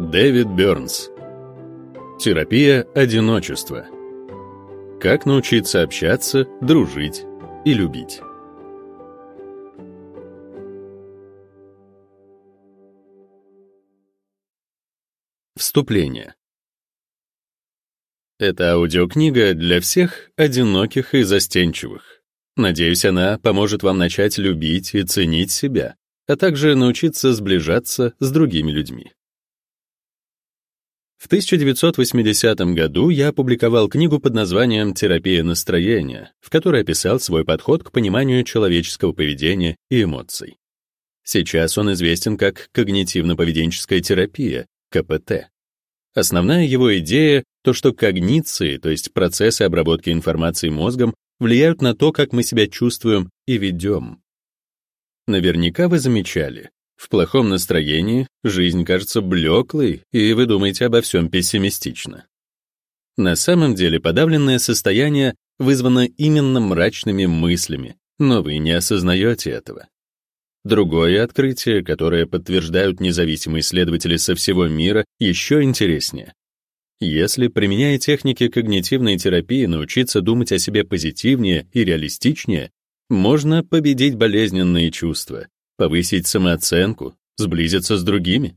Дэвид Бернс. Терапия одиночества. Как научиться общаться, дружить и любить. Вступление. Эта аудиокнига для всех одиноких и застенчивых. Надеюсь, она поможет вам начать любить и ценить себя, а также научиться сближаться с другими людьми. В 1980 году я опубликовал книгу под названием «Терапия настроения», в которой описал свой подход к пониманию человеческого поведения и эмоций. Сейчас он известен как когнитивно-поведенческая терапия, КПТ. Основная его идея — то, что когниции, то есть процессы обработки информации мозгом, влияют на то, как мы себя чувствуем и ведем. Наверняка вы замечали, в плохом настроении жизнь кажется блеклой, и вы думаете обо всем пессимистично. На самом деле подавленное состояние вызвано именно мрачными мыслями, но вы не осознаете этого. Другое открытие, которое подтверждают независимые исследователи со всего мира, еще интереснее. Если, применяя техники когнитивной терапии, научиться думать о себе позитивнее и реалистичнее, можно победить болезненные чувства, повысить самооценку, сблизиться с другими.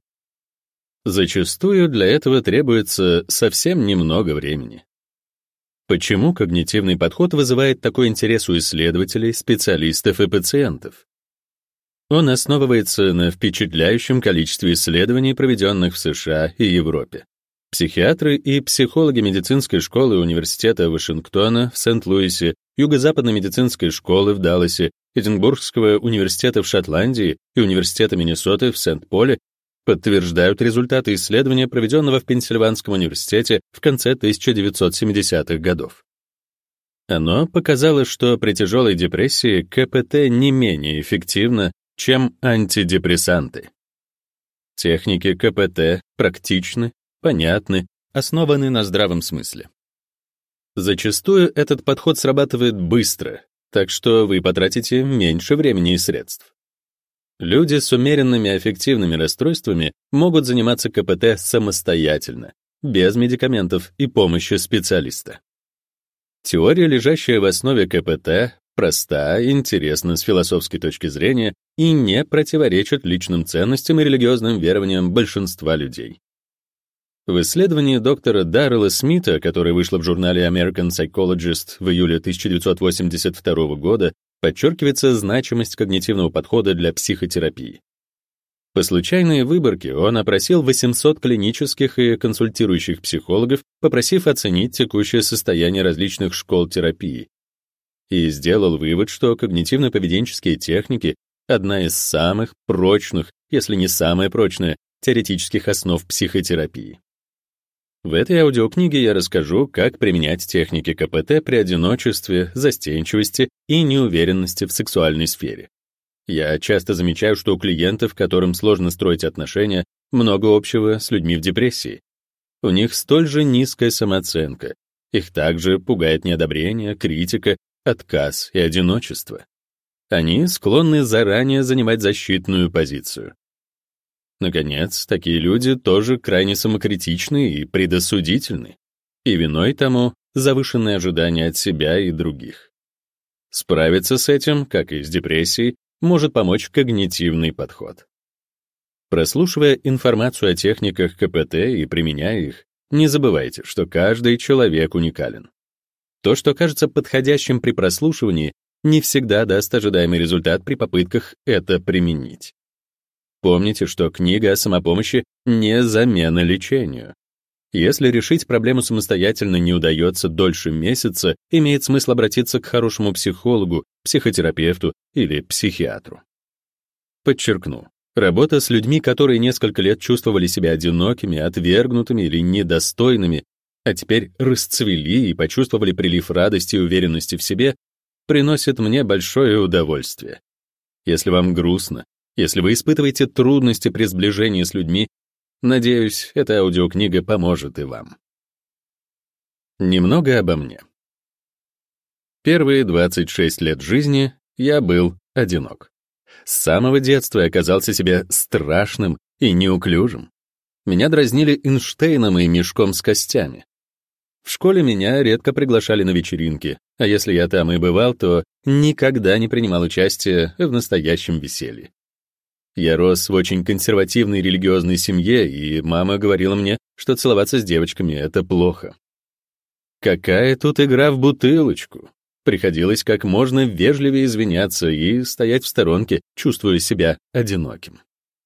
Зачастую для этого требуется совсем немного времени. Почему когнитивный подход вызывает такой интерес у исследователей, специалистов и пациентов? Он основывается на впечатляющем количестве исследований, проведенных в США и Европе. Психиатры и психологи медицинской школы Университета Вашингтона в Сент-Луисе, Юго-Западной медицинской школы в Далласе, Эдинбургского университета в Шотландии и Университета Миннесоты в Сент-Поле подтверждают результаты исследования, проведенного в Пенсильванском университете в конце 1970-х годов. Оно показало, что при тяжелой депрессии КПТ не менее эффективно, чем антидепрессанты. Техники КПТ практичны, понятны, основаны на здравом смысле. Зачастую этот подход срабатывает быстро, так что вы потратите меньше времени и средств. Люди с умеренными аффективными расстройствами могут заниматься КПТ самостоятельно, без медикаментов и помощи специалиста. Теория, лежащая в основе КПТ, проста, интересна с философской точки зрения и не противоречит личным ценностям и религиозным верованиям большинства людей. В исследовании доктора Даррелла Смита, которое вышло в журнале American Psychologist в июле 1982 года, подчеркивается значимость когнитивного подхода для психотерапии. По случайной выборке он опросил 800 клинических и консультирующих психологов, попросив оценить текущее состояние различных школ терапии, и сделал вывод, что когнитивно-поведенческие техники — одна из самых прочных, если не самая прочная, теоретических основ психотерапии. В этой аудиокниге я расскажу, как применять техники КПТ при одиночестве, застенчивости и неуверенности в сексуальной сфере. Я часто замечаю, что у клиентов, которым сложно строить отношения, много общего с людьми в депрессии. У них столь же низкая самооценка. Их также пугает неодобрение, критика, отказ и одиночество. Они склонны заранее занимать защитную позицию. Наконец, такие люди тоже крайне самокритичны и предосудительны, и виной тому завышенные ожидания от себя и других. Справиться с этим, как и с депрессией, может помочь когнитивный подход. Прослушивая информацию о техниках КПТ и применяя их, не забывайте, что каждый человек уникален. То, что кажется подходящим при прослушивании, не всегда даст ожидаемый результат при попытках это применить. Помните, что книга о самопомощи не замена лечению. Если решить проблему самостоятельно не удается дольше месяца, имеет смысл обратиться к хорошему психологу, психотерапевту или психиатру. Подчеркну, работа с людьми, которые несколько лет чувствовали себя одинокими, отвергнутыми или недостойными, а теперь расцвели и почувствовали прилив радости и уверенности в себе, приносит мне большое удовольствие. Если вам грустно, если вы испытываете трудности при сближении с людьми, надеюсь, эта аудиокнига поможет и вам. Немного обо мне. Первые 26 лет жизни я был одинок. С самого детства я казался себе страшным и неуклюжим. Меня дразнили Эйнштейном и мешком с костями. В школе меня редко приглашали на вечеринки, а если я там и бывал, то никогда не принимал участия в настоящем веселье. Я рос в очень консервативной религиозной семье, и мама говорила мне, что целоваться с девочками — это плохо. Какая тут игра в бутылочку? Приходилось как можно вежливее извиняться и стоять в сторонке, чувствуя себя одиноким.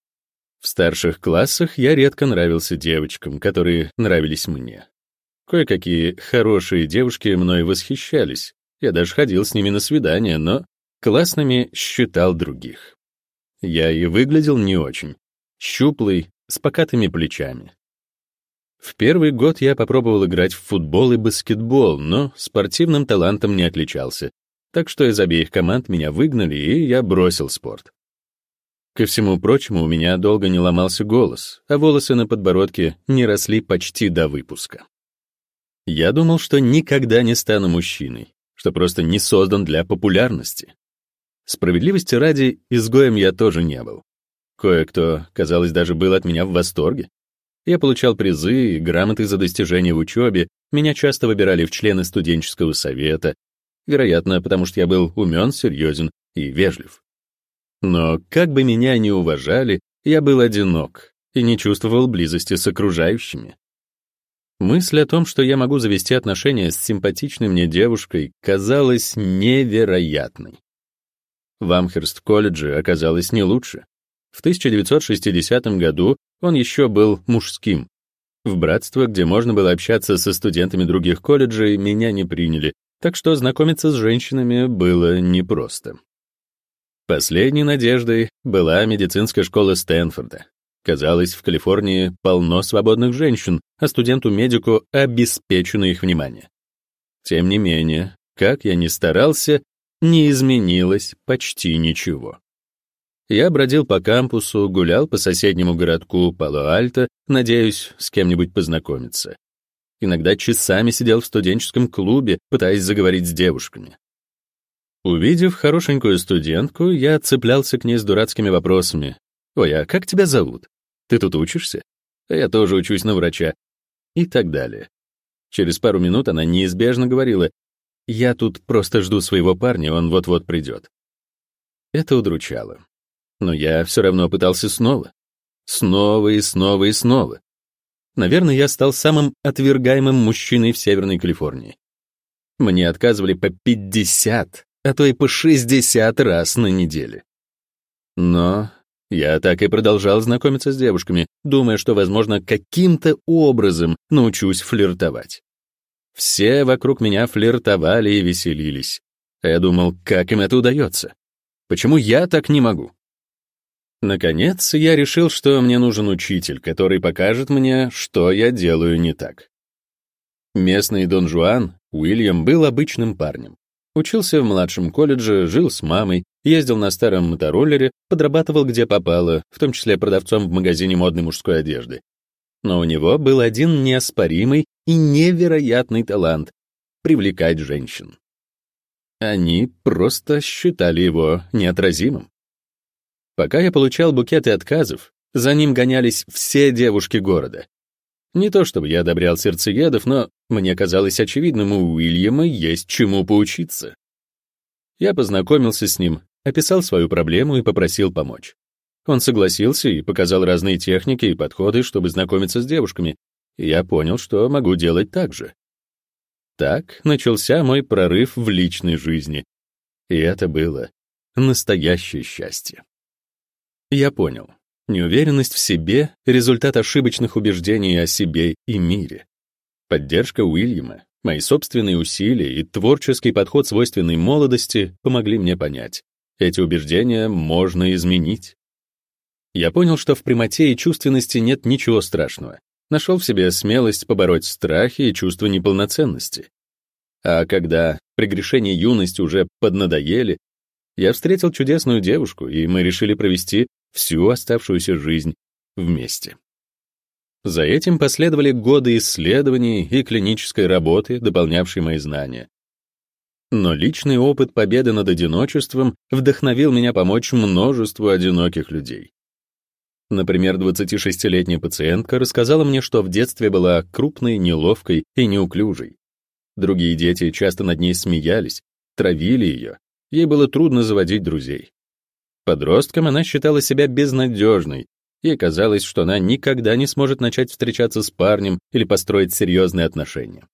В старших классах я редко нравился девочкам, которые нравились мне. Кое-какие хорошие девушки мной восхищались. Я даже ходил с ними на свидания, но классными считал других. Я и выглядел не очень. Щуплый, с покатыми плечами. В первый год я попробовал играть в футбол и баскетбол, но спортивным талантом не отличался. Так что из обеих команд меня выгнали, и я бросил спорт. Ко всему прочему, у меня долго не ломался голос, а волосы на подбородке не росли почти до выпуска. Я думал, что никогда не стану мужчиной, что просто не создан для популярности. Справедливости ради, изгоем я тоже не был. Кое-кто, казалось, даже был от меня в восторге. Я получал призы и грамоты за достижения в учебе, меня часто выбирали в члены студенческого совета, вероятно, потому что я был умен, серьезен и вежлив. Но как бы меня ни уважали, я был одинок и не чувствовал близости с окружающими. Мысль о том, что я могу завести отношения с симпатичной мне девушкой, казалась невероятной. В Амхерст-колледже оказалось не лучше. В 1960 году он еще был мужским. В братство, где можно было общаться со студентами других колледжей, меня не приняли, так что знакомиться с женщинами было непросто. Последней надеждой была медицинская школа Стэнфорда. Казалось, в Калифорнии полно свободных женщин, а студенту-медику обеспечено их внимание. Тем не менее, как я ни старался, не изменилось почти ничего. Я бродил по кампусу, гулял по соседнему городку Пало-Альто, надеясь с кем-нибудь познакомиться. Иногда часами сидел в студенческом клубе, пытаясь заговорить с девушками. Увидев хорошенькую студентку, я цеплялся к ней с дурацкими вопросами. «Ой, а как тебя зовут? Ты тут учишься? А я тоже учусь на врача». И так далее. Через пару минут она неизбежно говорила: «Я тут просто жду своего парня, он вот-вот придет». Это удручало. Но я все равно пытался снова. Снова и снова и снова. Наверное, я стал самым отвергаемым мужчиной в Северной Калифорнии. Мне отказывали по 50, а то и по 60 раз на неделе. Но я так и продолжал знакомиться с девушками, думая, что, возможно, каким-то образом научусь флиртовать. Все вокруг меня флиртовали и веселились. А я думал, как им это удается? Почему я так не могу? Наконец, я решил, что мне нужен учитель, который покажет мне, что я делаю не так. Местный Дон Жуан, Уильям, был обычным парнем. Учился в младшем колледже, жил с мамой, ездил на старом мотороллере, подрабатывал где попало, в том числе продавцом в магазине модной мужской одежды. Но у него был один неоспоримый и невероятный талант — привлекать женщин. Они просто считали его неотразимым. Пока я получал букеты отказов, за ним гонялись все девушки города. Не то чтобы я одобрял сердцеедов, но мне казалось очевидным, у Уильяма есть чему поучиться. Я познакомился с ним, описал свою проблему и попросил помочь. Он согласился и показал разные техники и подходы, чтобы знакомиться с девушками, и я понял, что могу делать так же. Так начался мой прорыв в личной жизни, и это было настоящее счастье. Я понял, неуверенность в себе — результат ошибочных убеждений о себе и мире. Поддержка Уильяма, мои собственные усилия и творческий подход, свойственный молодости, помогли мне понять, эти убеждения можно изменить. Я понял, что в прямоте и чувственности нет ничего страшного. Нашел в себе смелость побороть страхи и чувство неполноценности. А когда прегрешения юности уже поднадоели, я встретил чудесную девушку, и мы решили провести всю оставшуюся жизнь вместе. За этим последовали годы исследований и клинической работы, дополнявшей мои знания. Но личный опыт победы над одиночеством вдохновил меня помочь множеству одиноких людей. Например, 26-летняя пациентка рассказала мне, что в детстве была крупной, неловкой и неуклюжей. Другие дети часто над ней смеялись, травили ее. Ей было трудно заводить друзей. Подростком она считала себя безнадежной. Ей казалось, что она никогда не сможет начать встречаться с парнем или построить серьезные отношения.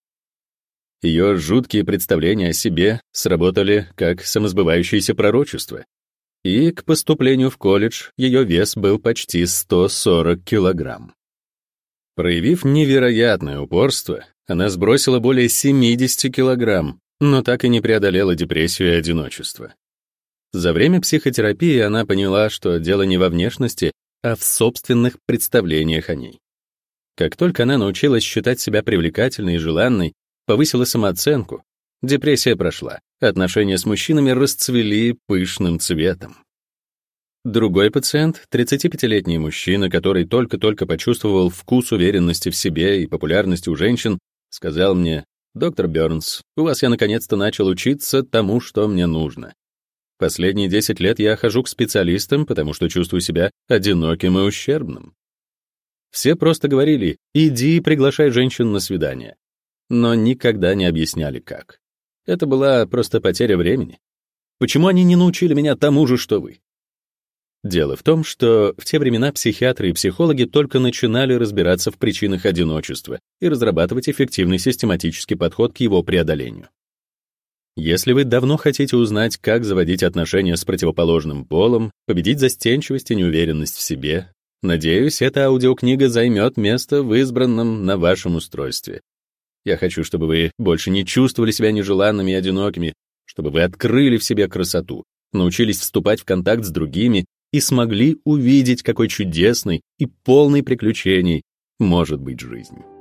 Ее жуткие представления о себе сработали как самосбывающееся пророчество. И к поступлению в колледж ее вес был почти 140 килограмм. Проявив невероятное упорство, она сбросила более 70 килограмм, но так и не преодолела депрессию и одиночество. За время психотерапии она поняла, что дело не во внешности, а в собственных представлениях о ней. Как только она научилась считать себя привлекательной и желанной, повысила самооценку, депрессия прошла, отношения с мужчинами расцвели пышным цветом. Другой пациент, 35-летний мужчина, который только-только почувствовал вкус уверенности в себе и популярности у женщин, сказал мне: «Доктор Бёрнс, у вас я наконец-то начал учиться тому, что мне нужно. Последние 10 лет я хожу к специалистам, потому что чувствую себя одиноким и ущербным». Все просто говорили: «Иди и приглашай женщин на свидание», но никогда не объясняли, как. Это была просто потеря времени. Почему они не научили меня тому же, что вы? Дело в том, что в те времена психиатры и психологи только начинали разбираться в причинах одиночества и разрабатывать эффективный систематический подход к его преодолению. Если вы давно хотите узнать, как заводить отношения с противоположным полом, победить застенчивость и неуверенность в себе, надеюсь, эта аудиокнига займет место в избранном на вашем устройстве. Я хочу, чтобы вы больше не чувствовали себя нежеланными и одинокими, чтобы вы открыли в себе красоту, научились вступать в контакт с другими и смогли увидеть, какой чудесной и полной приключений может быть жизнь.